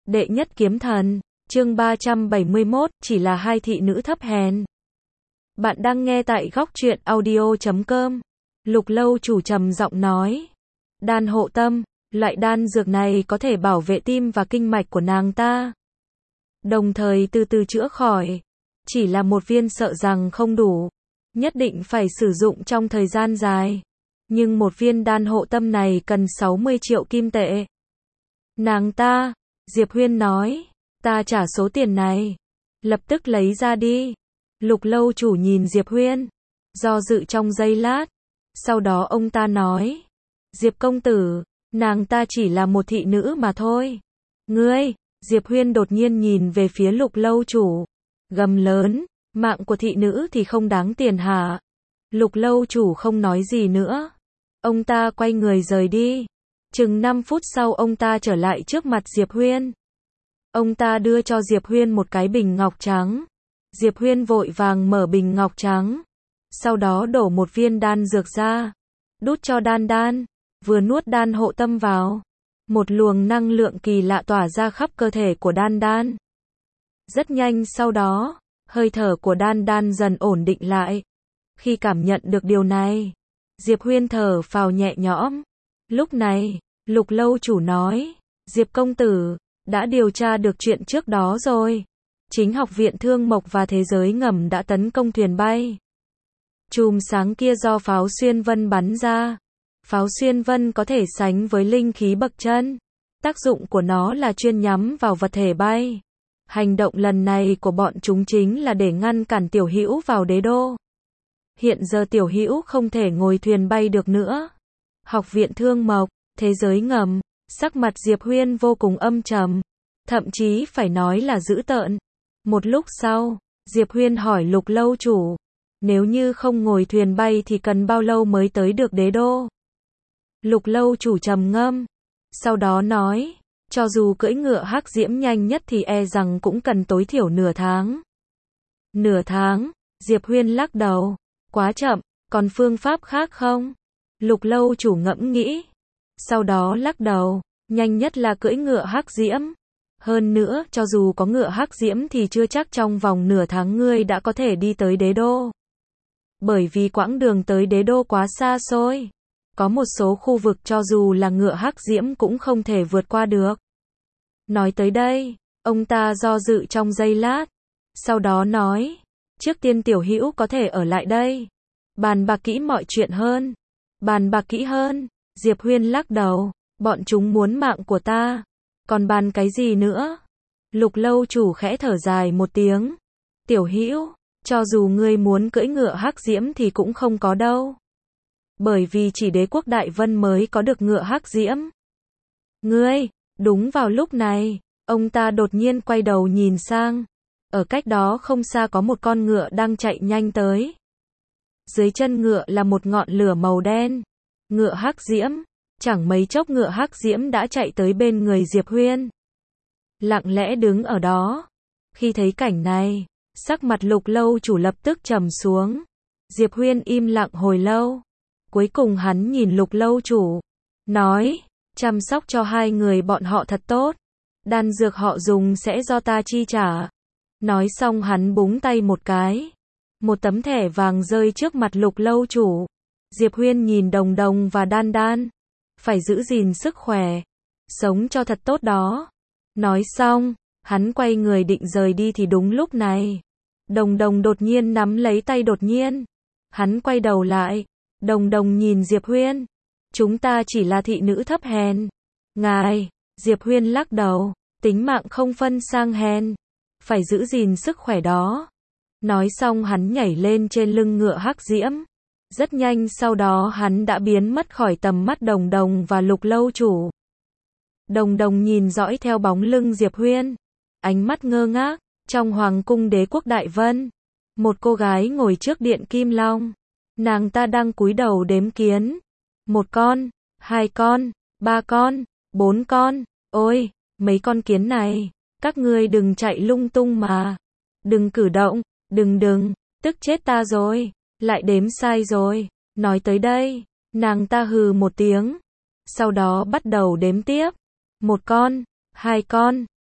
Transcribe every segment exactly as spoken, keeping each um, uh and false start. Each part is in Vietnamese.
Đệ nhất kiếm thần, chương ba trăm bảy mươi mốt, chỉ là hai thị nữ thấp hèn. Bạn đang nghe tại góc truyện audio chấm com. Lục Lâu chủ trầm giọng nói. Đan hộ tâm, loại đan dược này có thể bảo vệ tim và kinh mạch của nàng ta, đồng thời từ từ chữa khỏi. Chỉ là một viên sợ rằng không đủ, nhất định phải sử dụng trong thời gian dài. Nhưng một viên đan hộ tâm này cần sáu mươi triệu kim tệ. Nàng ta, Diệp Huyên nói, ta trả số tiền này. Lập tức lấy ra đi. Lục Lâu chủ nhìn Diệp Huyên, do dự trong giây lát. Sau đó ông ta nói, Diệp công tử, nàng ta chỉ là một thị nữ mà thôi. Ngươi, Diệp Huyên đột nhiên nhìn về phía Lục Lâu chủ, gầm lớn, mạng của thị nữ thì không đáng tiền hả? Lục Lâu chủ không nói gì nữa. Ông ta quay người rời đi. Chừng năm phút sau ông ta trở lại trước mặt Diệp Huyên. Ông ta đưa cho Diệp Huyên một cái bình ngọc trắng. Diệp Huyên vội vàng mở bình ngọc trắng. Sau đó đổ một viên đan dược ra. Đút cho đan đan. Vừa nuốt đan hộ tâm vào, một luồng năng lượng kỳ lạ tỏa ra khắp cơ thể của đan đan. Rất nhanh sau đó, hơi thở của đan đan dần ổn định lại. Khi cảm nhận được điều này, Diệp Huyên thở phào nhẹ nhõm. Lúc này, Lục Lâu chủ nói, Diệp công tử, đã điều tra được chuyện trước đó rồi. Chính học viện Thương Mộc và Thế Giới Ngầm đã tấn công thuyền bay. Chùm sáng kia do pháo xuyên vân bắn ra. Pháo xuyên vân có thể sánh với linh khí bậc chân. Tác dụng của nó là chuyên nhắm vào vật thể bay. Hành động lần này của bọn chúng chính là để ngăn cản Tiểu Hữu vào đế đô. Hiện giờ Tiểu Hữu không thể ngồi thuyền bay được nữa. Học viện Thương Mộc, Thế Giới Ngầm, sắc mặt Diệp Huyên vô cùng âm trầm, thậm chí phải nói là dữ tợn. Một lúc sau, Diệp Huyên hỏi Lục Lâu chủ, nếu như không ngồi thuyền bay thì cần bao lâu mới tới được đế đô? Lục Lâu chủ trầm ngâm, sau đó nói, cho dù cưỡi ngựa hắc diễm nhanh nhất thì e rằng cũng cần tối thiểu nửa tháng. Nửa tháng? Diệp Huyên lắc đầu, quá chậm, còn phương pháp khác không? Lục Lâu chủ ngẫm nghĩ, sau đó lắc đầu, nhanh nhất là cưỡi ngựa hắc diễm. Hơn nữa, cho dù có ngựa hắc diễm thì chưa chắc trong vòng nửa tháng ngươi đã có thể đi tới đế đô. Bởi vì quãng đường tới đế đô quá xa xôi. Có một số khu vực cho dù là ngựa hắc diễm cũng không thể vượt qua được. Nói tới đây, ông ta do dự trong giây lát. Sau đó nói, trước tiên Tiểu Hữu có thể ở lại đây. Bàn bạc kỹ mọi chuyện hơn. Bàn bạc kỹ hơn, Diệp Huyên lắc đầu, bọn chúng muốn mạng của ta. Còn bàn cái gì nữa? Lục Lâu chủ khẽ thở dài một tiếng. Tiểu Hữu, cho dù ngươi muốn cưỡi ngựa hắc diễm thì cũng không có đâu. Bởi vì chỉ đế quốc Đại Vân mới có được ngựa hắc diễm. Ngươi, đúng vào lúc này, ông ta đột nhiên quay đầu nhìn sang. Ở cách đó không xa có một con ngựa đang chạy nhanh tới. Dưới chân ngựa là một ngọn lửa màu đen. Ngựa hắc diễm. Chẳng mấy chốc ngựa hắc diễm đã chạy tới bên người Diệp Huyên. Lặng lẽ đứng ở đó. Khi thấy cảnh này, sắc mặt Lục Lâu chủ lập tức trầm xuống. Diệp Huyên im lặng hồi lâu. Cuối cùng hắn nhìn Lục Lâu chủ, nói, chăm sóc cho hai người bọn họ thật tốt. Đan dược họ dùng sẽ do ta chi trả. Nói xong hắn búng tay một cái. Một tấm thẻ vàng rơi trước mặt Lục Lâu chủ. Diệp Huyên nhìn Đồng Đồng và Đan Đan. Phải giữ gìn sức khỏe. Sống cho thật tốt đó. Nói xong, hắn quay người định rời đi thì đúng lúc này. Đồng Đồng đột nhiên nắm lấy tay đột nhiên. Hắn quay đầu lại. Đồng Đồng nhìn Diệp Huyên. Chúng ta chỉ là thị nữ thấp hèn. Ngài, Diệp Huyên lắc đầu. Tính mạng không phân sang hèn. Phải giữ gìn sức khỏe đó. Nói xong hắn nhảy lên trên lưng ngựa hắc diễm. Rất nhanh sau đó hắn đã biến mất khỏi tầm mắt Đồng Đồng và Lục Lâu chủ. Đồng Đồng nhìn dõi theo bóng lưng Diệp Huyên. Ánh mắt ngơ ngác. Trong hoàng cung đế quốc Đại Vân, một cô gái ngồi trước điện Kim Long. Nàng ta đang cúi đầu đếm kiến. Một con, hai con, ba con, bốn con. Ôi, mấy con kiến này, các ngươi đừng chạy lung tung mà. Đừng cử động, đừng đừng, tức chết ta rồi. Lại đếm sai rồi. Nói tới đây, nàng ta hừ một tiếng. Sau đó bắt đầu đếm tiếp. Một con, hai con,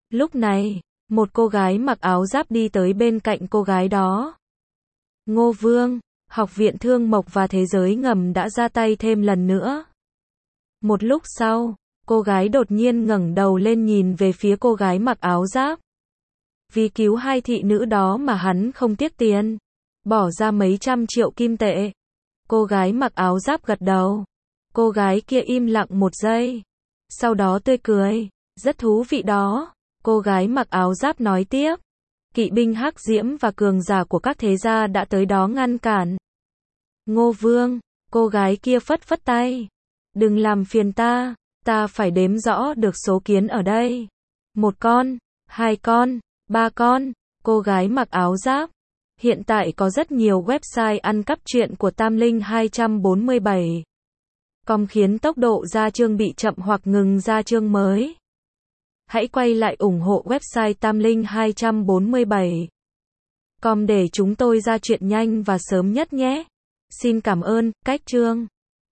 Lúc này, một cô gái mặc áo giáp đi tới bên cạnh cô gái đó. Ngô Vương, Học viện Thương Mộc và Thế giới ngầm đã ra tay thêm lần nữa. Một lúc sau, cô gái đột nhiên ngẩng đầu lên nhìn về phía cô gái mặc áo giáp. Vì cứu hai thị nữ đó mà hắn không tiếc tiền, bỏ ra mấy trăm triệu kim tệ. Cô gái mặc áo giáp gật đầu. Cô gái kia im lặng một giây. Sau đó tươi cười. Rất thú vị đó. Cô gái mặc áo giáp nói tiếp. Kỵ binh hắc diễm và cường giả của các thế gia đã tới đó ngăn cản. Ngô Vương, cô gái kia phất phất tay. Đừng làm phiền ta, ta phải đếm rõ được số kiến ở đây. Một con, hai con, ba con. Cô gái mặc áo giáp. Hiện tại có rất nhiều website ăn cắp truyện của Tam Linh hai bốn bảy com khiến tốc độ ra chương bị chậm hoặc ngừng ra chương mới. Hãy quay lại ủng hộ website Tam Linh hai bốn bảy com để chúng tôi ra chuyện nhanh và sớm nhất nhé. Xin cảm ơn, cách chương.